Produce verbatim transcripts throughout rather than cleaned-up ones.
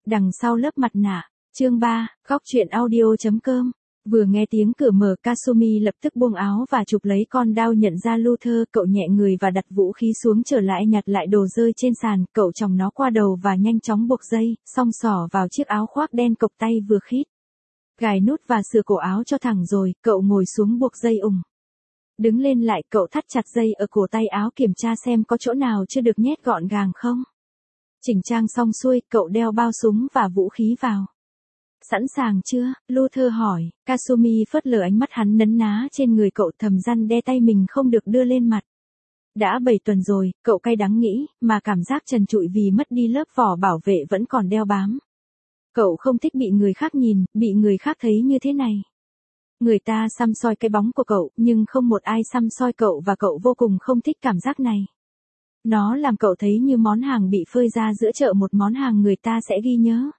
Đằng sau lớp mặt nạ. Chương ba, góc truyện audio chấm com. Vừa nghe tiếng cửa mở, Kasumi lập tức buông áo và chụp lấy con dao nhận ra Luther. Cậu nhẹ người và đặt vũ khí xuống, trở lại nhặt lại đồ rơi trên sàn. Cậu chòng nó qua đầu và nhanh chóng buộc dây, xong xỏ vào chiếc áo khoác đen cộc tay vừa khít. Gài nút và sửa cổ áo cho thẳng rồi, cậu ngồi xuống buộc dây ủng. Đứng lên lại, cậu thắt chặt dây ở cổ tay áo, kiểm tra xem có chỗ nào chưa được nhét gọn gàng không. Chỉnh trang xong xuôi, cậu đeo bao súng và vũ khí vào. Sẵn sàng chưa? Luther hỏi. Kasumi phớt lờ ánh mắt hắn nấn ná trên người cậu, thầm răn đe tay mình không được đưa lên mặt. Đã bảy tuần rồi, cậu cay đắng nghĩ, mà cảm giác trần trụi vì mất đi lớp vỏ bảo vệ vẫn còn đeo bám. Cậu không thích bị người khác nhìn, bị người khác thấy như thế này. Người ta săm soi cái bóng của cậu, nhưng không một ai săm soi cậu, và cậu vô cùng không thích cảm giác này. Nó làm cậu thấy như món hàng bị phơi ra giữa chợ, một món hàng người ta sẽ ghi nhớ.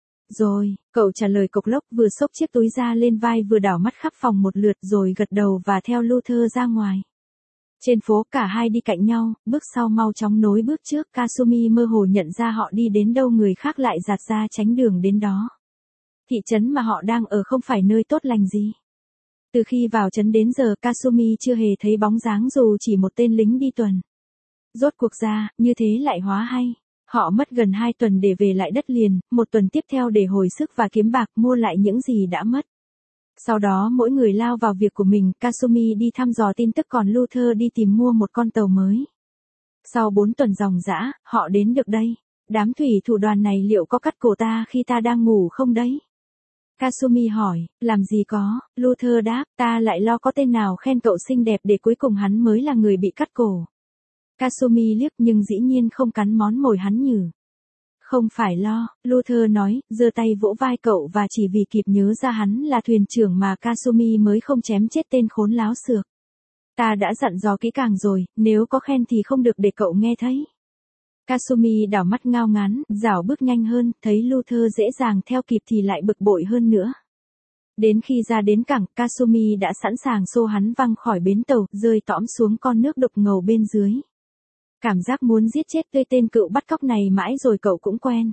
Rồi, cậu trả lời cộc lốc, vừa xốc chiếc túi da lên vai vừa đảo mắt khắp phòng một lượt rồi gật đầu và theo Luther ra ngoài. Trên phố cả hai đi cạnh nhau, bước sau mau chóng nối bước trước. Kasumi mơ hồ nhận ra họ đi đến đâu người khác lại giạt ra tránh đường đến đó. Thị trấn mà họ đang ở không phải nơi tốt lành gì. Từ khi vào trấn đến giờ, Kasumi chưa hề thấy bóng dáng dù chỉ một tên lính đi tuần. Rốt cuộc ra, như thế lại hóa hay. Họ mất gần hai tuần để về lại đất liền, một tuần tiếp theo để hồi sức và kiếm bạc mua lại những gì đã mất. Sau đó mỗi người lao vào việc của mình, Kasumi đi thăm dò tin tức còn Luther đi tìm mua một con tàu mới. Sau bốn tuần ròng rã, họ đến được đây. Đám thủy thủ đoàn này liệu có cắt cổ ta khi ta đang ngủ không đấy? Kasumi hỏi. Làm gì có, Luther đáp, ta lại lo có tên nào khen cậu xinh đẹp để cuối cùng hắn mới là người bị cắt cổ. Kasumi liếc nhưng dĩ nhiên không cắn món mồi hắn nhử. Không phải lo, Luther nói, giơ tay vỗ vai cậu và chỉ vì kịp nhớ ra hắn là thuyền trưởng mà Kasumi mới không chém chết tên khốn láo xược. Ta đã dặn dò kỹ càng rồi, nếu có khen thì không được để cậu nghe thấy. Kasumi đảo mắt ngao ngán, dảo bước nhanh hơn, thấy Luther dễ dàng theo kịp thì lại bực bội hơn nữa. Đến khi ra đến cảng, Kasumi đã sẵn sàng xô hắn văng khỏi bến tàu, rơi tõm xuống con nước đục ngầu bên dưới. Cảm giác muốn giết chết tươi tên cựu bắt cóc này mãi rồi cậu cũng quen.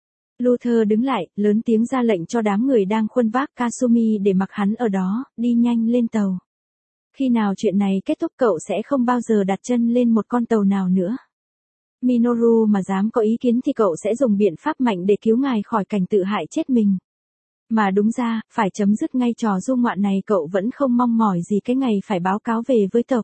Luther đứng lại, lớn tiếng ra lệnh cho đám người đang khuân vác Kasumi để mặc hắn ở đó, đi nhanh lên tàu. Khi nào chuyện này kết thúc cậu sẽ không bao giờ đặt chân lên một con tàu nào nữa. Minoru mà dám có ý kiến thì cậu sẽ dùng biện pháp mạnh để cứu ngài khỏi cảnh tự hại chết mình. Mà đúng ra, phải chấm dứt ngay trò du ngoạn này, cậu vẫn không mong mỏi gì cái ngày phải báo cáo về với tộc.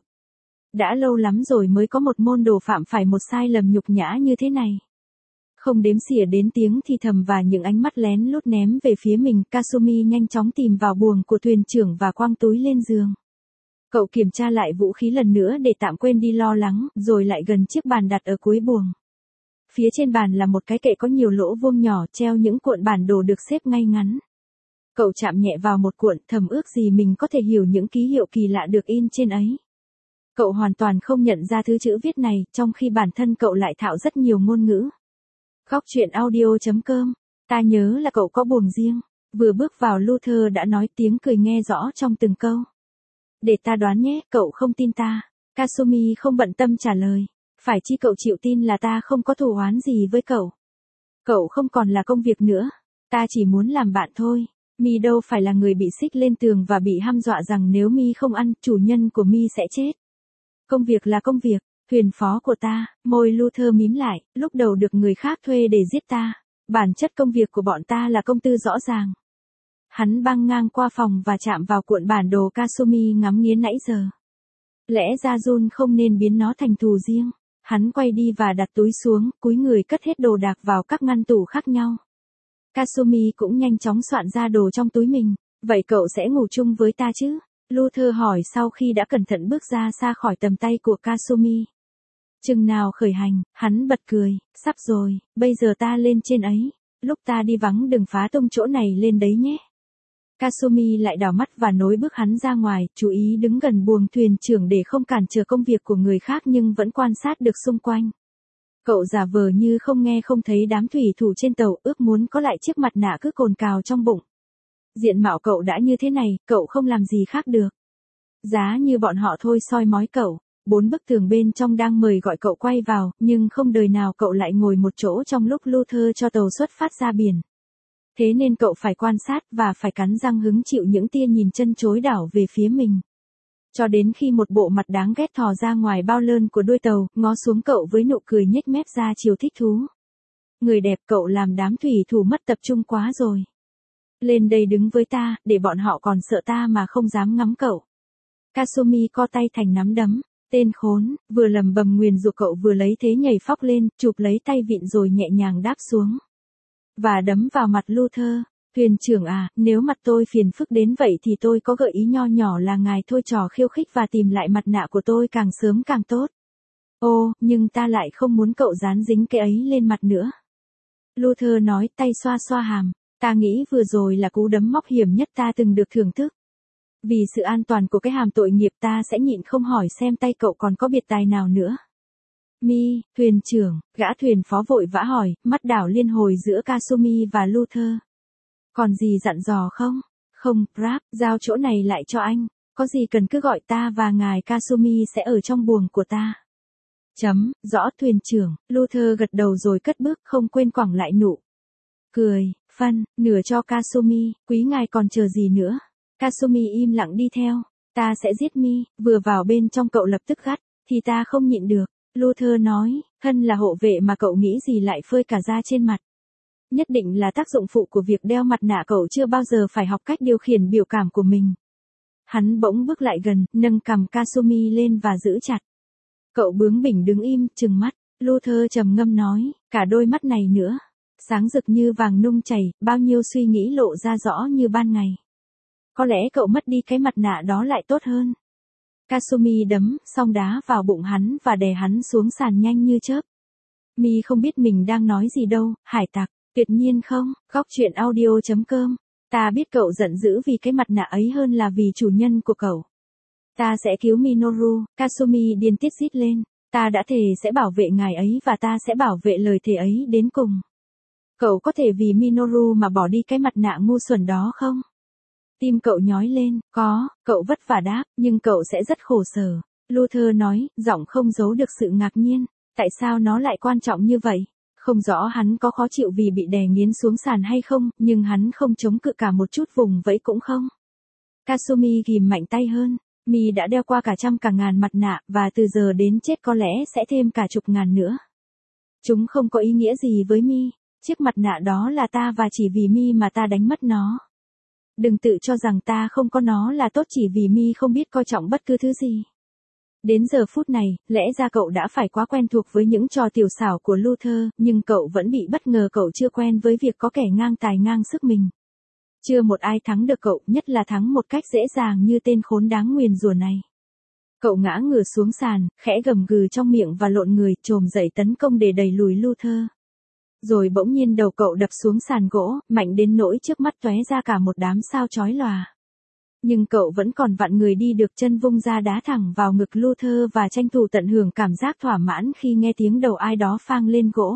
Đã lâu lắm rồi mới có một môn đồ phạm phải một sai lầm nhục nhã như thế này. Không đếm xỉa đến tiếng thì thầm và những ánh mắt lén lút ném về phía mình, Kasumi nhanh chóng tìm vào buồng của thuyền trưởng và quăng túi lên giường. Cậu kiểm tra lại vũ khí lần nữa để tạm quên đi lo lắng, rồi lại gần chiếc bàn đặt ở cuối buồng. Phía trên bàn là một cái kệ có nhiều lỗ vuông nhỏ, treo những cuộn bản đồ được xếp ngay ngắn. Cậu chạm nhẹ vào một cuộn, thầm ước gì mình có thể hiểu những ký hiệu kỳ lạ được in trên ấy. Cậu hoàn toàn không nhận ra thứ chữ viết này, trong khi bản thân cậu lại thạo rất nhiều ngôn ngữ. Góc truyện audio chấm com. Ta nhớ là cậu có buồng riêng. Vừa bước vào Luther đã nói, tiếng cười nghe rõ trong từng câu. Để ta đoán nhé, cậu không tin ta. Kasumi không bận tâm trả lời. Phải chi cậu chịu tin là ta không có thù oán gì với cậu. Cậu không còn là công việc nữa. Ta chỉ muốn làm bạn thôi. Mi đâu phải là người bị xích lên tường và bị hăm dọa rằng nếu Mi không ăn, chủ nhân của Mi sẽ chết. Công việc là công việc, thuyền phó của ta. Môi Luther mím lại, lúc đầu được người khác thuê để giết ta. Bản chất công việc của bọn ta là công tư rõ ràng. Hắn băng ngang qua phòng và chạm vào cuộn bản đồ Kasumi ngắm nghía nãy giờ. Lẽ ra Jun không nên biến nó thành thù riêng. Hắn quay đi và đặt túi xuống, cúi người cất hết đồ đạc vào các ngăn tủ khác nhau. Kasumi cũng nhanh chóng soạn ra đồ trong túi mình. Vậy cậu sẽ ngủ chung với ta chứ? Luther hỏi sau khi đã cẩn thận bước ra xa khỏi tầm tay của Kasumi. Chừng nào khởi hành, hắn bật cười, sắp rồi, bây giờ ta lên trên ấy. Lúc ta đi vắng đừng phá tung chỗ này lên đấy nhé. Kasumi lại đảo mắt và nối bước hắn ra ngoài, chú ý đứng gần buồng thuyền trưởng để không cản trở công việc của người khác nhưng vẫn quan sát được xung quanh. Cậu giả vờ như không nghe không thấy đám thủy thủ trên tàu, ước muốn có lại chiếc mặt nạ cứ cồn cào trong bụng. Diện mạo cậu đã như thế này, cậu không làm gì khác được. Giá như bọn họ thôi soi mói cậu. Bốn bức tường bên trong đang mời gọi cậu quay vào, nhưng không đời nào cậu lại ngồi một chỗ trong lúc Luther cho tàu xuất phát ra biển. Thế nên cậu phải quan sát và phải cắn răng hứng chịu những tia nhìn chân chối đảo về phía mình. Cho đến khi một bộ mặt đáng ghét thò ra ngoài bao lơn của đuôi tàu, ngó xuống cậu với nụ cười nhếch mép ra chiều thích thú. Người đẹp, cậu làm đám thủy thủ mất tập trung quá rồi. Lên đây đứng với ta, để bọn họ còn sợ ta mà không dám ngắm cậu. Kasumi co tay thành nắm đấm. Tên khốn, vừa lầm bầm nguyền rủa cậu vừa lấy thế nhảy phóc lên, chụp lấy tay vịn rồi nhẹ nhàng đáp xuống. Và đấm vào mặt Luther. Thuyền trưởng à, nếu mặt tôi phiền phức đến vậy thì tôi có gợi ý nho nhỏ là ngài thôi trò khiêu khích và tìm lại mặt nạ của tôi càng sớm càng tốt. Ô, nhưng ta lại không muốn cậu dán dính cái ấy lên mặt nữa. Luther nói, tay xoa xoa hàm. Ta nghĩ vừa rồi là cú đấm móc hiểm nhất ta từng được thưởng thức. Vì sự an toàn của cái hàm tội nghiệp ta sẽ nhịn không hỏi xem tay cậu còn có biệt tài nào nữa. Mi, thuyền trưởng, gã thuyền phó vội vã hỏi, mắt đảo liên hồi giữa Kasumi và Luther. Còn gì dặn dò không? Không, Brap, giao chỗ này lại cho anh. Có gì cần cứ gọi ta và ngài Kasumi sẽ ở trong buồng của ta. Chấm, rõ thuyền trưởng, Luther gật đầu rồi cất bước không quên quẳng lại nụ. Cười, phân, nửa cho Kasumi, quý ngài còn chờ gì nữa. Kasumi im lặng đi theo. Ta sẽ giết Mi, vừa vào bên trong cậu lập tức gắt, thì ta không nhịn được. Luther nói, thân là hộ vệ mà cậu nghĩ gì lại phơi cả da trên mặt. Nhất định là tác dụng phụ của việc đeo mặt nạ, cậu chưa bao giờ phải học cách điều khiển biểu cảm của mình. Hắn bỗng bước lại gần, nâng cằm Kasumi lên và giữ chặt. Cậu bướng bỉnh đứng im, trừng mắt. Luther trầm ngâm nói, cả đôi mắt này nữa. Sáng rực như vàng nung chảy, bao nhiêu suy nghĩ lộ ra rõ như ban ngày. Có lẽ cậu mất đi cái mặt nạ đó lại tốt hơn. Kasumi đấm, xong đá vào bụng hắn và đè hắn xuống sàn nhanh như chớp. Mi không biết mình đang nói gì đâu, hải tặc, tuyệt nhiên không, góc truyện audio chấm com. Ta biết cậu giận dữ vì cái mặt nạ ấy hơn là vì chủ nhân của cậu. Ta sẽ cứu Minoru, Kasumi điên tiết rít lên. Ta đã thề sẽ bảo vệ ngài ấy và ta sẽ bảo vệ lời thề ấy đến cùng. Cậu có thể vì Minoru mà bỏ đi cái mặt nạ ngu xuẩn đó không? Tim cậu nhói lên, có, cậu vất vả đáp, nhưng cậu sẽ rất khổ sở. Luther nói, giọng không giấu được sự ngạc nhiên. Tại sao nó lại quan trọng như vậy? Không rõ hắn có khó chịu vì bị đè nghiến xuống sàn hay không, nhưng hắn không chống cự cả một chút vùng vẫy cũng không. Kasumi ghìm mạnh tay hơn. Mi đã đeo qua cả trăm cả ngàn mặt nạ, và từ giờ đến chết có lẽ sẽ thêm cả chục ngàn nữa. Chúng không có ý nghĩa gì với Mi. Chiếc mặt nạ đó là ta và chỉ vì Mi mà ta đánh mất nó. Đừng tự cho rằng ta không có nó là tốt chỉ vì Mi không biết coi trọng bất cứ thứ gì. Đến giờ phút này, lẽ ra cậu đã phải quá quen thuộc với những trò tiểu xảo của Luther, nhưng cậu vẫn bị bất ngờ cậu chưa quen với việc có kẻ ngang tài ngang sức mình. Chưa một ai thắng được cậu, nhất là thắng một cách dễ dàng như tên khốn đáng nguyền rủa này. Cậu ngã ngửa xuống sàn, khẽ gầm gừ trong miệng và lộn người, trồm dậy tấn công để đẩy lùi Luther. Rồi bỗng nhiên đầu cậu đập xuống sàn gỗ, mạnh đến nỗi trước mắt tóe ra cả một đám sao chói lòa. Nhưng cậu vẫn còn vặn người đi được, chân vung ra đá thẳng vào ngực Luther và tranh thủ tận hưởng cảm giác thỏa mãn khi nghe tiếng đầu ai đó phang lên gỗ.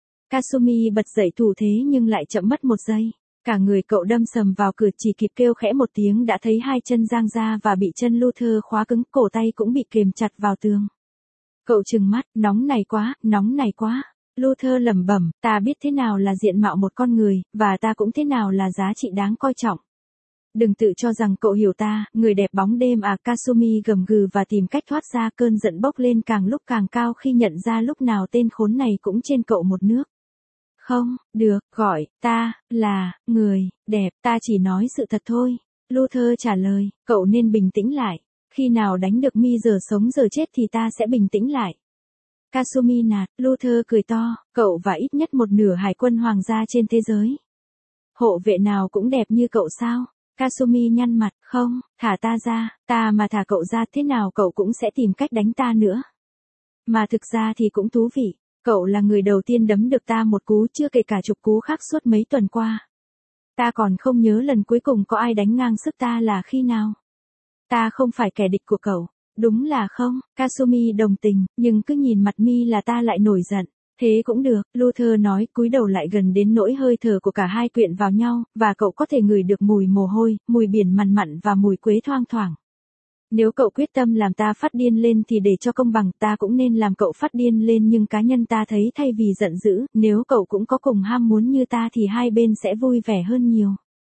Kasumi bật dậy thủ thế nhưng lại chậm mất một giây. Cả người cậu đâm sầm vào cửa, chỉ kịp kêu khẽ một tiếng đã thấy hai chân giang ra và bị chân Luther khóa cứng, cổ tay cũng bị kềm chặt vào tường. Cậu trừng mắt, nóng này quá, nóng này quá. Luther lẩm bẩm, ta biết thế nào là diện mạo một con người, và ta cũng thế nào là giá trị đáng coi trọng. Đừng tự cho rằng cậu hiểu ta, người đẹp bóng đêm à. Kasumi gầm gừ và tìm cách thoát ra, cơn giận bốc lên càng lúc càng cao khi nhận ra lúc nào tên khốn này cũng trên cậu một nước. Không, được, gọi, ta, là, người, đẹp, ta chỉ nói sự thật thôi. Luther trả lời, cậu nên bình tĩnh lại. Khi nào đánh được Mi giờ sống giờ chết thì ta sẽ bình tĩnh lại. Kasumi nạt, Luther cười to, cậu và ít nhất một nửa hải quân hoàng gia trên thế giới. Hộ vệ nào cũng đẹp như cậu sao? Kasumi nhăn mặt, không, thả ta ra, ta mà thả cậu ra thế nào cậu cũng sẽ tìm cách đánh ta nữa. Mà thực ra thì cũng thú vị, cậu là người đầu tiên đấm được ta một cú, chưa kể cả chục cú khác suốt mấy tuần qua. Ta còn không nhớ lần cuối cùng có ai đánh ngang sức ta là khi nào. Ta không phải kẻ địch của cậu. Đúng là không, Kasumi đồng tình, nhưng cứ nhìn mặt Mi là ta lại nổi giận. Thế cũng được, Luther nói, cúi đầu lại gần đến nỗi hơi thở của cả hai quyện vào nhau, và cậu có thể ngửi được mùi mồ hôi, mùi biển mặn mặn và mùi quế thoang thoảng. Nếu cậu quyết tâm làm ta phát điên lên thì để cho công bằng ta cũng nên làm cậu phát điên lên, nhưng cá nhân ta thấy thay vì giận dữ, nếu cậu cũng có cùng ham muốn như ta thì hai bên sẽ vui vẻ hơn nhiều.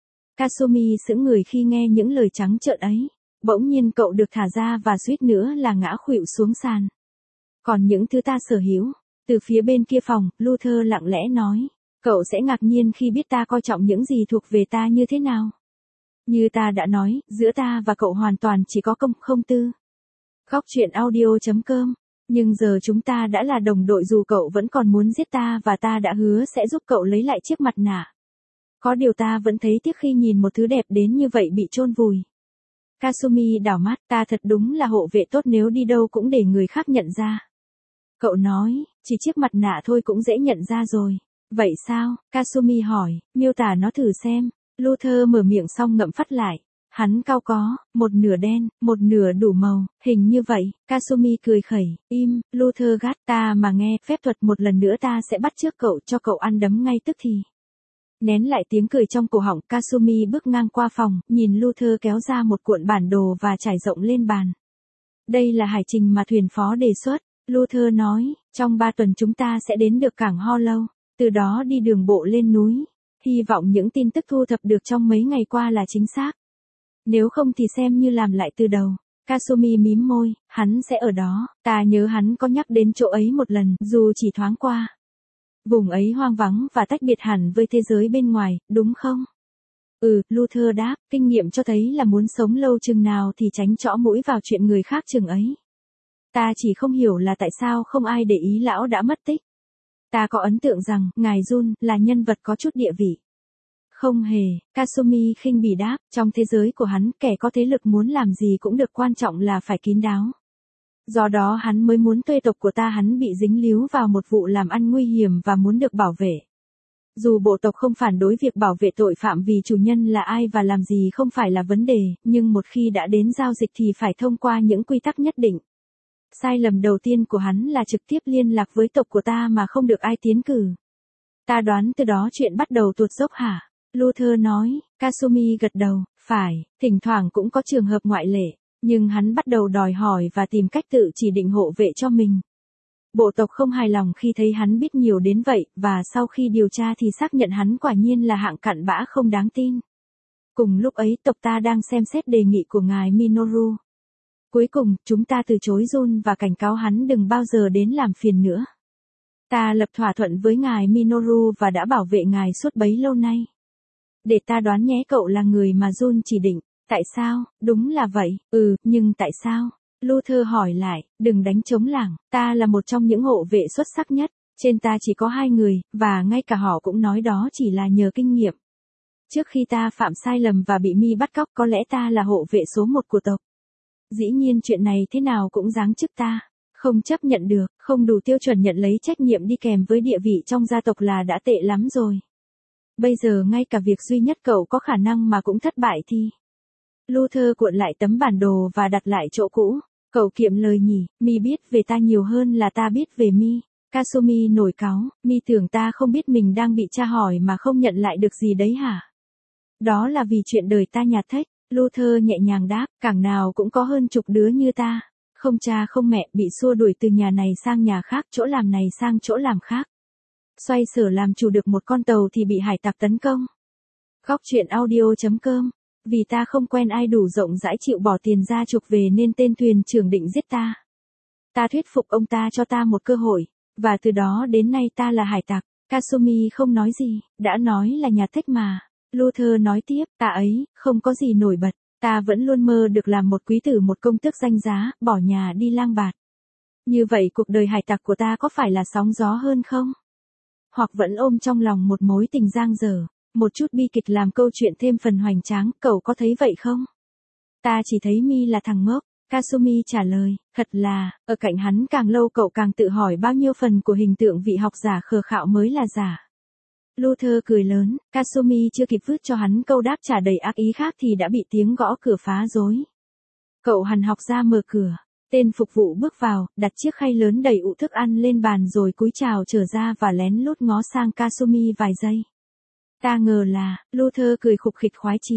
Kasumi sững người khi nghe những lời trắng trợn ấy. Bỗng nhiên cậu được thả ra và suýt nữa là ngã khuỵu xuống sàn. Còn những thứ ta sở hữu. Từ phía bên kia phòng, Luther lặng lẽ nói. Cậu sẽ ngạc nhiên khi biết ta coi trọng những gì thuộc về ta như thế nào. Như ta đã nói, giữa ta và cậu hoàn toàn chỉ có công không tư. Góc truyện audio chấm com. Nhưng giờ chúng ta đã là đồng đội, dù cậu vẫn còn muốn giết ta và ta đã hứa sẽ giúp cậu lấy lại chiếc mặt nạ. Có điều ta vẫn thấy tiếc khi nhìn một thứ đẹp đến như vậy bị chôn vùi. Kasumi đảo mắt, ta thật đúng là hộ vệ tốt, nếu đi đâu cũng để người khác nhận ra. Cậu nói, chỉ chiếc mặt nạ thôi cũng dễ nhận ra rồi. Vậy sao? Kasumi hỏi, miêu tả nó thử xem. Luther mở miệng xong ngậm phát lại. Hắn cau có, một nửa đen, một nửa đủ màu, hình như vậy. Kasumi cười khẩy, im, Luther gắt, ta mà nghe phép thuật một lần nữa ta sẽ bắt chước cậu cho cậu ăn đấm ngay tức thì. Nén lại tiếng cười trong cổ họng, Kasumi bước ngang qua phòng, nhìn Luther kéo ra một cuộn bản đồ và trải rộng lên bàn. Đây là hải trình mà thuyền phó đề xuất, Luther nói, trong ba tuần chúng ta sẽ đến được cảng Hollow, từ đó đi đường bộ lên núi. Hy vọng những tin tức thu thập được trong mấy ngày qua là chính xác. Nếu không thì xem như làm lại từ đầu. Kasumi mím môi, hắn sẽ ở đó, ta nhớ hắn có nhắc đến chỗ ấy một lần, dù chỉ thoáng qua. Vùng ấy hoang vắng và tách biệt hẳn với thế giới bên ngoài, đúng không? Ừ, Luther đáp, kinh nghiệm cho thấy là muốn sống lâu chừng nào thì tránh chõ mũi vào chuyện người khác chừng ấy. Ta chỉ không hiểu là tại sao không ai để ý lão đã mất tích. Ta có ấn tượng rằng, ngài Jun, là nhân vật có chút địa vị. Không hề, Kasumi khinh bỉ đáp, trong thế giới của hắn, kẻ có thế lực muốn làm gì cũng được, quan trọng là phải kín đáo. Do đó hắn mới muốn thuê tộc của ta, hắn bị dính líu vào một vụ làm ăn nguy hiểm và muốn được bảo vệ. Dù bộ tộc không phản đối việc bảo vệ tội phạm vì chủ nhân là ai và làm gì không phải là vấn đề, nhưng một khi đã đến giao dịch thì phải thông qua những quy tắc nhất định. Sai lầm đầu tiên của hắn là trực tiếp liên lạc với tộc của ta mà không được ai tiến cử. Ta đoán từ đó chuyện bắt đầu tuột dốc hả? Luther nói, Kasumi gật đầu, phải, thỉnh thoảng cũng có trường hợp ngoại lệ, nhưng hắn bắt đầu đòi hỏi và tìm cách tự chỉ định hộ vệ cho mình. Bộ tộc không hài lòng khi thấy hắn biết nhiều đến vậy, và sau khi điều tra thì xác nhận hắn quả nhiên là hạng cặn bã không đáng tin. Cùng lúc ấy tộc ta đang xem xét đề nghị của ngài Minoru. Cuối cùng, chúng ta từ chối Jun và cảnh cáo hắn đừng bao giờ đến làm phiền nữa. Ta lập thỏa thuận với ngài Minoru và đã bảo vệ ngài suốt bấy lâu nay. Để ta đoán nhé, cậu là người mà Jun chỉ định. Tại sao? Đúng là vậy, ừ, nhưng tại sao? Luther hỏi lại, đừng đánh trống lảng, ta là một trong những hộ vệ xuất sắc nhất, trên ta chỉ có hai người, và ngay cả họ cũng nói đó chỉ là nhờ kinh nghiệm. Trước khi ta phạm sai lầm và bị Mi bắt cóc, có lẽ ta là hộ vệ số một của tộc. Dĩ nhiên chuyện này thế nào cũng giáng chức ta, không chấp nhận được, không đủ tiêu chuẩn nhận lấy trách nhiệm đi kèm với địa vị trong gia tộc là đã tệ lắm rồi. Bây giờ ngay cả việc duy nhất cậu có khả năng mà cũng thất bại thì... Luther cuộn lại tấm bản đồ và đặt lại chỗ cũ. Cậu kiệm lời nhỉ, Mi biết về ta nhiều hơn là ta biết về Mi. Kasumi nổi cáu, Mi tưởng ta không biết mình đang bị tra hỏi mà không nhận lại được gì đấy hả? Đó là vì chuyện đời ta nhạt thách. Luther nhẹ nhàng đáp, cảng nào cũng có hơn chục đứa như ta. Không cha không mẹ, bị xua đuổi từ nhà này sang nhà khác, chỗ làm này sang chỗ làm khác. Xoay sở làm chủ được một con tàu thì bị hải tặc tấn công. Góc truyện audio chấm com. Vì ta không quen ai đủ rộng rãi chịu bỏ tiền ra chuộc về nên tên thuyền trưởng định giết ta. Ta thuyết phục ông ta cho ta một cơ hội, và từ đó đến nay ta là hải tặc. Kasumi không nói gì, đã nói là nhà thích mà. Luther nói tiếp, ta ấy, không có gì nổi bật, ta vẫn luôn mơ được làm một quý tử, một công tước danh giá, bỏ nhà đi lang bạt. Như vậy cuộc đời hải tặc của ta có phải là sóng gió hơn không? Hoặc vẫn ôm trong lòng một mối tình dang dở, một chút bi kịch làm câu chuyện thêm phần hoành tráng, cậu có thấy vậy không? Ta chỉ thấy Mi là thằng ngốc, Kasumi trả lời, thật là, ở cạnh hắn càng lâu cậu càng tự hỏi bao nhiêu phần của hình tượng vị học giả khờ khạo mới là giả. Luther cười lớn, Kasumi chưa kịp vứt cho hắn câu đáp trả đầy ác ý khác thì đã bị tiếng gõ cửa phá rối. Cậu hằn học ra mở cửa, tên phục vụ bước vào, đặt chiếc khay lớn đầy ụ thức ăn lên bàn rồi cúi chào trở ra và lén lút ngó sang Kasumi vài giây. Ta ngờ là, Luther cười khục khịch khoái chí.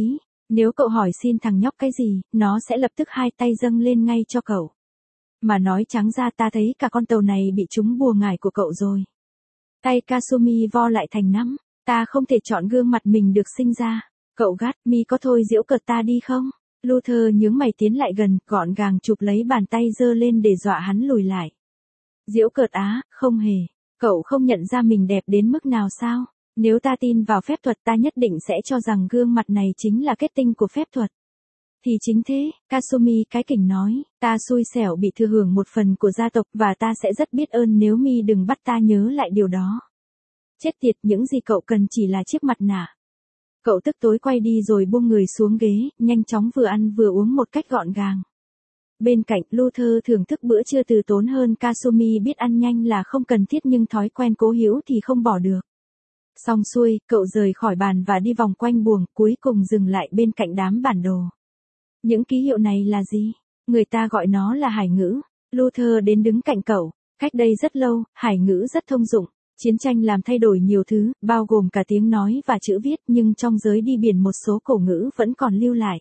Nếu cậu hỏi xin thằng nhóc cái gì, nó sẽ lập tức hai tay dâng lên ngay cho cậu. Mà nói trắng ra ta thấy cả con tàu này bị trúng bùa ngải của cậu rồi. Tay Kasumi vo lại thành nắm, ta không thể chọn gương mặt mình được sinh ra. Cậu gắt, mi có thôi giễu cợt ta đi không? Luther nhướng mày tiến lại gần, gọn gàng chụp lấy bàn tay giơ lên để dọa hắn lùi lại. Giễu cợt á, không hề. Cậu không nhận ra mình đẹp đến mức nào sao? Nếu ta tin vào phép thuật ta nhất định sẽ cho rằng gương mặt này chính là kết tinh của phép thuật. Thì chính thế, Kasumi cái kỉnh nói, ta xui xẻo bị thừa hưởng một phần của gia tộc và ta sẽ rất biết ơn nếu mi đừng bắt ta nhớ lại điều đó. Chết tiệt, những gì cậu cần chỉ là chiếc mặt nạ. Cậu tức tối quay đi rồi buông người xuống ghế, nhanh chóng vừa ăn vừa uống một cách gọn gàng. Bên cạnh, Luther thưởng thức bữa trưa từ tốn hơn Kasumi biết ăn nhanh là không cần thiết nhưng thói quen cố hữu thì không bỏ được. Xong xuôi, cậu rời khỏi bàn và đi vòng quanh buồng, cuối cùng dừng lại bên cạnh đám bản đồ. Những ký hiệu này là gì? Người ta gọi nó là hải ngữ. Luther đến đứng cạnh cậu. Cách đây rất lâu, hải ngữ rất thông dụng. Chiến tranh làm thay đổi nhiều thứ, bao gồm cả tiếng nói và chữ viết, nhưng trong giới đi biển một số cổ ngữ vẫn còn lưu lại.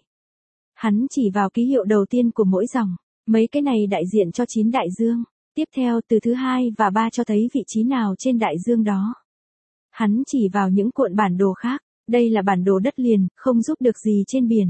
Hắn chỉ vào ký hiệu đầu tiên của mỗi dòng. Mấy cái này đại diện cho chín đại dương. Tiếp theo từ thứ hai và ba cho thấy vị trí nào trên đại dương đó. Hắn chỉ vào những cuộn bản đồ khác. Đây là bản đồ đất liền, không giúp được gì trên biển.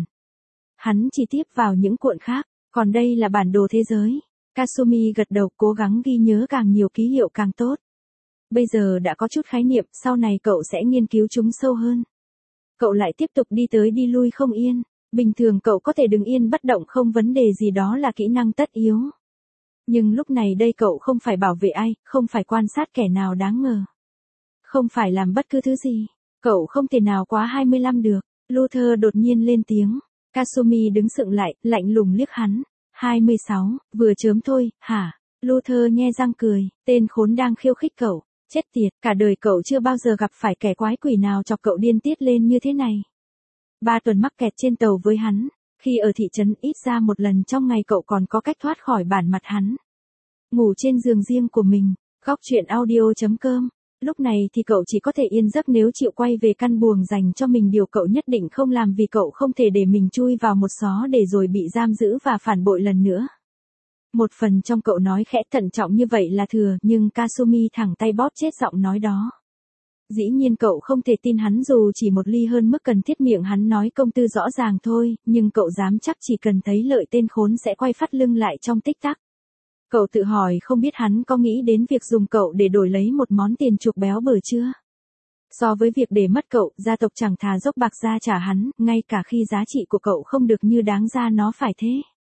Hắn chỉ tiếp vào những cuộn khác. Còn đây là bản đồ thế giới. Kasumi gật đầu cố gắng ghi nhớ càng nhiều ký hiệu càng tốt. Bây giờ đã có chút khái niệm, sau này cậu sẽ nghiên cứu chúng sâu hơn. Cậu lại tiếp tục đi tới đi lui không yên. Bình thường cậu có thể đứng yên bất động không vấn đề gì, đó là kỹ năng tất yếu. Nhưng lúc này đây cậu không phải bảo vệ ai, không phải quan sát kẻ nào đáng ngờ. Không phải làm bất cứ thứ gì. Cậu không thể nào quá hai mươi lăm được. Luther đột nhiên lên tiếng. Kasumi đứng sững lại, lạnh lùng liếc hắn. hai mươi sáu, vừa chớm thôi, hả? Luther nhe răng cười, tên khốn đang khiêu khích cậu. Chết tiệt, cả đời cậu chưa bao giờ gặp phải kẻ quái quỷ nào chọc cậu điên tiết lên như thế này. Ba tuần mắc kẹt trên tàu với hắn, khi ở thị trấn ít ra một lần trong ngày cậu còn có cách thoát khỏi bản mặt hắn. Ngủ trên giường riêng của mình, góc truyện audio chấm com. Lúc này thì cậu chỉ có thể yên giấc nếu chịu quay về căn buồng dành cho mình, điều cậu nhất định không làm vì cậu không thể để mình chui vào một xó để rồi bị giam giữ và phản bội lần nữa. Một phần trong cậu nói khẽ thận trọng như vậy là thừa, nhưng Kasumi thẳng tay bóp chết giọng nói đó. Dĩ nhiên cậu không thể tin hắn dù chỉ một ly hơn mức cần thiết, miệng hắn nói công tư rõ ràng thôi, nhưng cậu dám chắc chỉ cần thấy lợi tên khốn sẽ quay phát lưng lại trong tích tắc. Cậu tự hỏi không biết hắn có nghĩ đến việc dùng cậu để đổi lấy một món tiền chuộc béo bở chưa? So với việc để mất cậu, gia tộc chẳng thà dốc bạc ra trả hắn, ngay cả khi giá trị của cậu không được như đáng ra nó phải thế.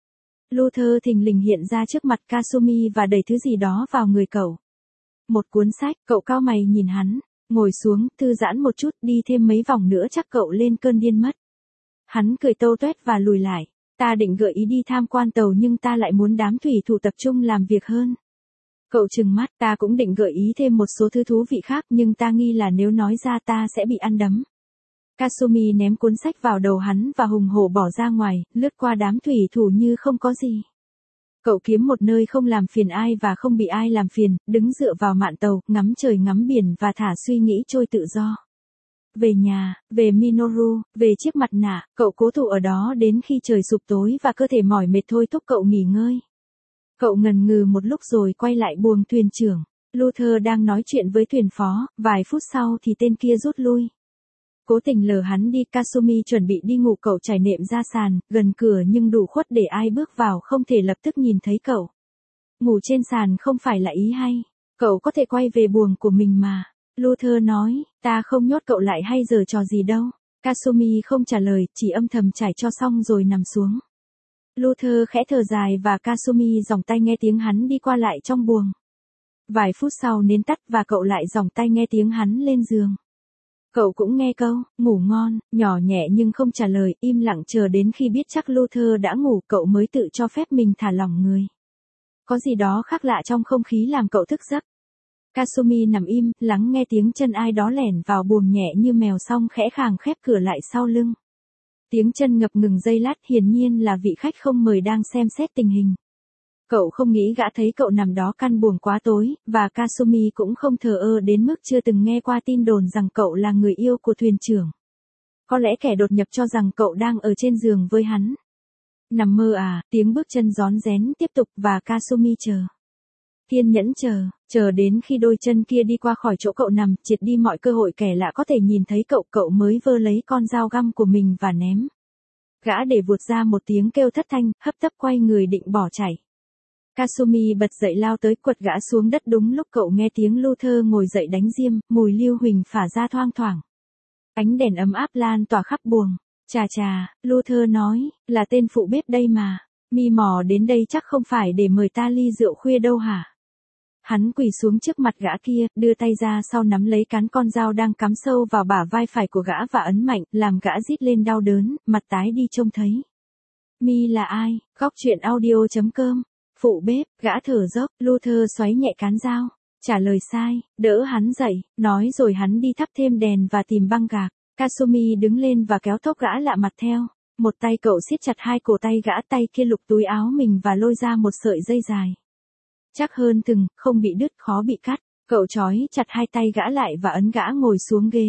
Luther thình lình hiện ra trước mặt Kasumi và đẩy thứ gì đó vào người cậu. Một cuốn sách, cậu cau mày nhìn hắn, ngồi xuống, thư giãn một chút, đi thêm mấy vòng nữa chắc cậu lên cơn điên mất. Hắn cười tâu tuét và lùi lại. Ta định gợi ý đi tham quan tàu nhưng ta lại muốn đám thủy thủ tập trung làm việc hơn. Cậu trừng mắt, ta cũng định gợi ý thêm một số thứ thú vị khác nhưng ta nghi là nếu nói ra ta sẽ bị ăn đấm. Kasumi ném cuốn sách vào đầu hắn và hùng hổ bỏ ra ngoài, lướt qua đám thủy thủ như không có gì. Cậu kiếm một nơi không làm phiền ai và không bị ai làm phiền, đứng dựa vào mạn tàu, ngắm trời ngắm biển và thả suy nghĩ trôi tự do. Về nhà, về Minoru, về chiếc mặt nạ, cậu cố thủ ở đó đến khi trời sụp tối và cơ thể mỏi mệt thôi thúc cậu nghỉ ngơi. Cậu ngần ngừ một lúc rồi quay lại buồng thuyền trưởng. Luther đang nói chuyện với thuyền phó, vài phút sau thì tên kia rút lui. Cố tình lờ hắn đi, Kasumi chuẩn bị đi ngủ, cậu trải nệm ra sàn, gần cửa nhưng đủ khuất để ai bước vào không thể lập tức nhìn thấy cậu. Ngủ trên sàn không phải là ý hay, cậu có thể quay về buồng của mình mà. Luther nói, ta không nhốt cậu lại hay giở trò gì đâu. Kasumi không trả lời, chỉ âm thầm trải cho xong rồi nằm xuống. Luther khẽ thở dài và Kasumi giòng tay nghe tiếng hắn đi qua lại trong buồng. Vài phút sau nến tắt và cậu lại giòng tay nghe tiếng hắn lên giường. Cậu cũng nghe câu, ngủ ngon, nhỏ nhẹ nhưng không trả lời, im lặng chờ đến khi biết chắc Luther đã ngủ cậu mới tự cho phép mình thả lỏng người. Có gì đó khác lạ trong không khí làm cậu thức giấc. Kasumi nằm im, lắng nghe tiếng chân ai đó lẻn vào buồng nhẹ như mèo xong khẽ khàng khép cửa lại sau lưng. Tiếng chân ngập ngừng giây lát, hiển nhiên là vị khách không mời đang xem xét tình hình. Cậu không nghĩ gã thấy cậu nằm đó căn buồng quá tối, và Kasumi cũng không thờ ơ đến mức chưa từng nghe qua tin đồn rằng cậu là người yêu của thuyền trưởng. Có lẽ kẻ đột nhập cho rằng cậu đang ở trên giường với hắn. Nằm mơ à, tiếng bước chân rón rén tiếp tục và Kasumi chờ. Kiên nhẫn chờ, chờ đến khi đôi chân kia đi qua khỏi chỗ cậu nằm, triệt đi mọi cơ hội kẻ lạ có thể nhìn thấy cậu, cậu mới vơ lấy con dao găm của mình và ném. Gã để vụt ra một tiếng kêu thất thanh, hấp tấp quay người định bỏ chạy. Kasumi bật dậy lao tới quật gã xuống đất đúng lúc cậu nghe tiếng Luther ngồi dậy đánh diêm, mùi lưu huỳnh phả ra thoang thoảng. Ánh đèn ấm áp lan tỏa khắp buồng. Chà chà, Luther nói, là tên phụ bếp đây mà. Mi mò đến đây chắc không phải để mời ta ly rượu khuya đâu hả? Hắn quỳ xuống trước mặt gã kia, đưa tay ra sau nắm lấy cán con dao đang cắm sâu vào bả vai phải của gã và ấn mạnh, làm gã rít lên đau đớn, mặt tái đi trông thấy. Mi là ai? Góc truyện audio chấm com. Phụ bếp, gã thở dốc, Luther xoáy nhẹ cán dao. Trả lời sai, đỡ hắn dậy, nói rồi hắn đi thắp thêm đèn và tìm băng gạc. Kasumi đứng lên và kéo thốc gã lạ mặt theo. Một tay cậu siết chặt hai cổ tay gã, tay kia lục túi áo mình và lôi ra một sợi dây dài. Chắc hơn thừng, không bị đứt, khó bị cắt. Cậu trói chặt hai tay gã lại và ấn gã ngồi xuống ghế.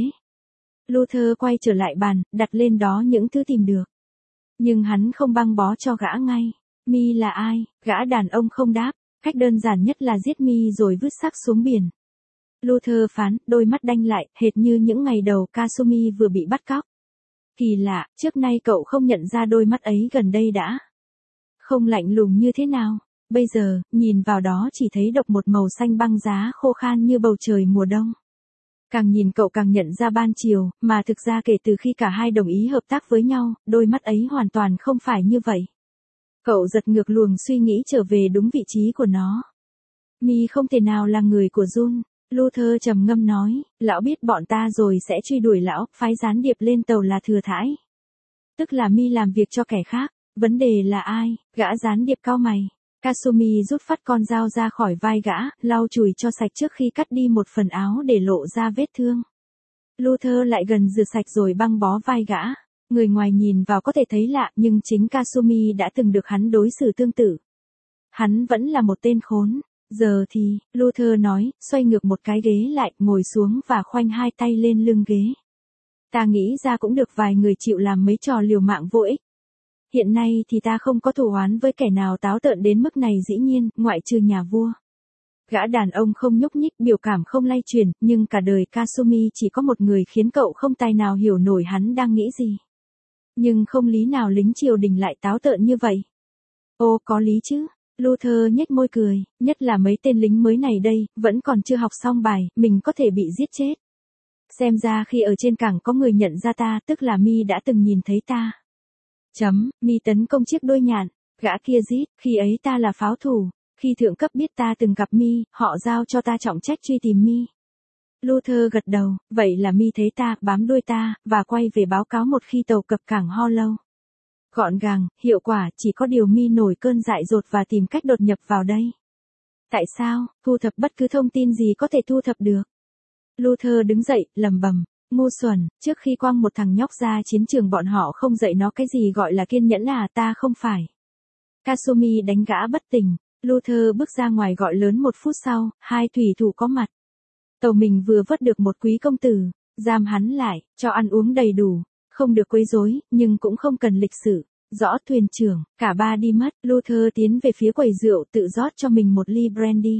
Luther quay trở lại bàn, đặt lên đó những thứ tìm được. Nhưng hắn không băng bó cho gã ngay. Mi là ai? Gã đàn ông không đáp. Cách đơn giản nhất là giết Mi rồi vứt xác xuống biển. Luther phán, đôi mắt đanh lại, hệt như những ngày đầu Kasumi vừa bị bắt cóc. Kỳ lạ, trước nay cậu không nhận ra đôi mắt ấy gần đây đã. Không lạnh lùng như thế nào. Bây giờ, nhìn vào đó chỉ thấy độc một màu xanh băng giá khô khan như bầu trời mùa đông. Càng nhìn cậu càng nhận ra ban chiều, mà thực ra kể từ khi cả hai đồng ý hợp tác với nhau, đôi mắt ấy hoàn toàn không phải như vậy. Cậu giật ngược luồng suy nghĩ trở về đúng vị trí của nó. Mi không thể nào là người của Jun. Luther trầm ngâm nói, lão biết bọn ta rồi sẽ truy đuổi lão, phái gián điệp lên tàu là thừa thãi. Tức là Mi làm việc cho kẻ khác, vấn đề là ai? Gã gián điệp cau mày. Kasumi rút phát con dao ra khỏi vai gã, lau chùi cho sạch trước khi cắt đi một phần áo để lộ ra vết thương. Luther lại gần rửa sạch rồi băng bó vai gã. Người ngoài nhìn vào có thể thấy lạ nhưng chính Kasumi đã từng được hắn đối xử tương tự. Hắn vẫn là một tên khốn. Giờ thì, Luther nói, xoay ngược một cái ghế lại, ngồi xuống và khoanh hai tay lên lưng ghế. Ta nghĩ ra cũng được vài người chịu làm mấy trò liều mạng vô ích. Hiện nay thì ta không có thù oán với kẻ nào táo tợn đến mức này dĩ nhiên, ngoại trừ nhà vua. Gã đàn ông không nhúc nhích, biểu cảm không lay chuyển, nhưng cả đời Kasumi chỉ có một người khiến cậu không tài nào hiểu nổi hắn đang nghĩ gì. Nhưng không lý nào lính triều đình lại táo tợn như vậy. Ô, có lý chứ. Luther nhếch môi cười, nhất là mấy tên lính mới này đây, vẫn còn chưa học xong bài, mình có thể bị giết chết. Xem ra khi ở trên cảng có người nhận ra ta, tức là Mi đã từng nhìn thấy ta. Chấm, Mi tấn công chiếc đôi nhạn, gã kia rít, khi ấy ta là pháo thủ, khi thượng cấp biết ta từng gặp Mi, họ giao cho ta trọng trách truy tìm Mi. Luther gật đầu, vậy là Mi thấy ta, bám đuôi ta, và quay về báo cáo một khi tàu cập cảng Hollow. Gọn gàng, hiệu quả, chỉ có điều Mi nổi cơn dại dột và tìm cách đột nhập vào đây. Tại sao? Thu thập bất cứ thông tin gì có thể thu thập được. Luther đứng dậy, lầm bầm, ngu xuẩn, trước khi quăng một thằng nhóc ra chiến trường bọn họ không dạy nó cái gì gọi là kiên nhẫn à, ta không phải. Kasumi đánh gã bất tỉnh, Luther bước ra ngoài gọi lớn một phút sau, hai thủy thủ có mặt. Tàu mình vừa vớt được một quý công tử, giam hắn lại, cho ăn uống đầy đủ. Không được quấy rối, nhưng cũng không cần lịch sự. Rõ thuyền trưởng, cả ba đi mất, Luther tiến về phía quầy rượu tự rót cho mình một ly brandy.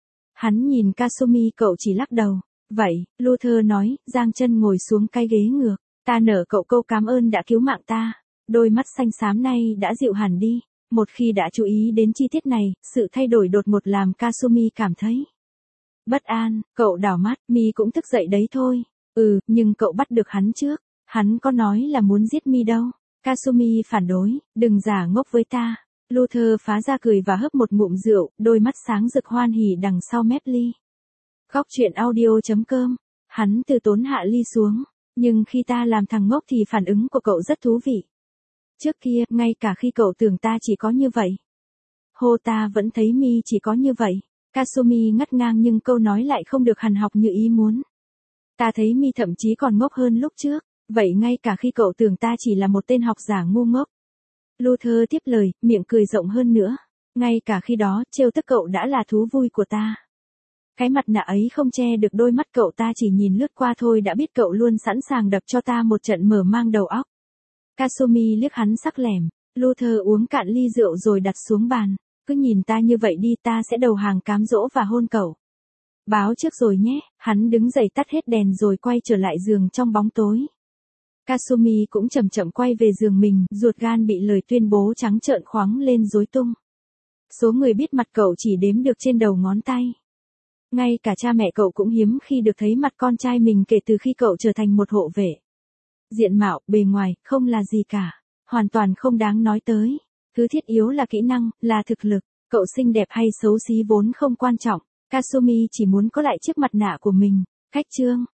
Hắn nhìn Kasumi, cậu chỉ lắc đầu. Vậy, Luther nói, giang chân ngồi xuống cái ghế ngược. Ta nở cậu câu cảm ơn đã cứu mạng ta. Đôi mắt xanh xám nay đã dịu hẳn đi. Một khi đã chú ý đến chi tiết này, sự thay đổi đột ngột làm Kasumi cảm thấy bất an. Cậu đảo mắt, Mi cũng thức dậy đấy thôi. Ừ, nhưng cậu bắt được hắn trước. Hắn có nói là muốn giết Mi đâu. Kasumi phản đối, đừng giả ngốc với ta. Luther phá ra cười và hớp một ngụm rượu, đôi mắt sáng rực hoan hỉ đằng sau mép ly. Góc truyện audio chấm com. Hắn từ tốn hạ ly xuống. Nhưng khi ta làm thằng ngốc thì phản ứng của cậu rất thú vị. Trước kia, ngay cả khi cậu tưởng ta chỉ có như vậy. Hô, ta vẫn thấy Mi chỉ có như vậy. Kasumi ngắt ngang nhưng câu nói lại không được hằn học như ý muốn. Ta thấy Mi thậm chí còn ngốc hơn lúc trước. Vậy ngay cả khi cậu tưởng ta chỉ là một tên học giả ngu ngốc. Luther tiếp lời, miệng cười rộng hơn nữa. Ngay cả khi đó, trêu tức cậu đã là thú vui của ta. Cái mặt nạ ấy không che được đôi mắt cậu, ta chỉ nhìn lướt qua thôi đã biết cậu luôn sẵn sàng đập cho ta một trận mở mang đầu óc. Kasumi liếc hắn sắc lẻm, Luther uống cạn ly rượu rồi đặt xuống bàn. Cứ nhìn ta như vậy đi, ta sẽ đầu hàng cám dỗ và hôn cậu. Báo trước rồi nhé, hắn đứng dậy tắt hết đèn rồi quay trở lại giường trong bóng tối. Kasumi cũng chậm chậm quay về giường mình, ruột gan bị lời tuyên bố trắng trợn khoáng lên rối tung. Số người biết mặt cậu chỉ đếm được trên đầu ngón tay. Ngay cả cha mẹ cậu cũng hiếm khi được thấy mặt con trai mình kể từ khi cậu trở thành một hộ vệ. Diện mạo, bề ngoài, không là gì cả. Hoàn toàn không đáng nói tới. Thứ thiết yếu là kỹ năng, là thực lực. Cậu xinh đẹp hay xấu xí vốn không quan trọng. Kasumi chỉ muốn có lại chiếc mặt nạ của mình. Khách chương.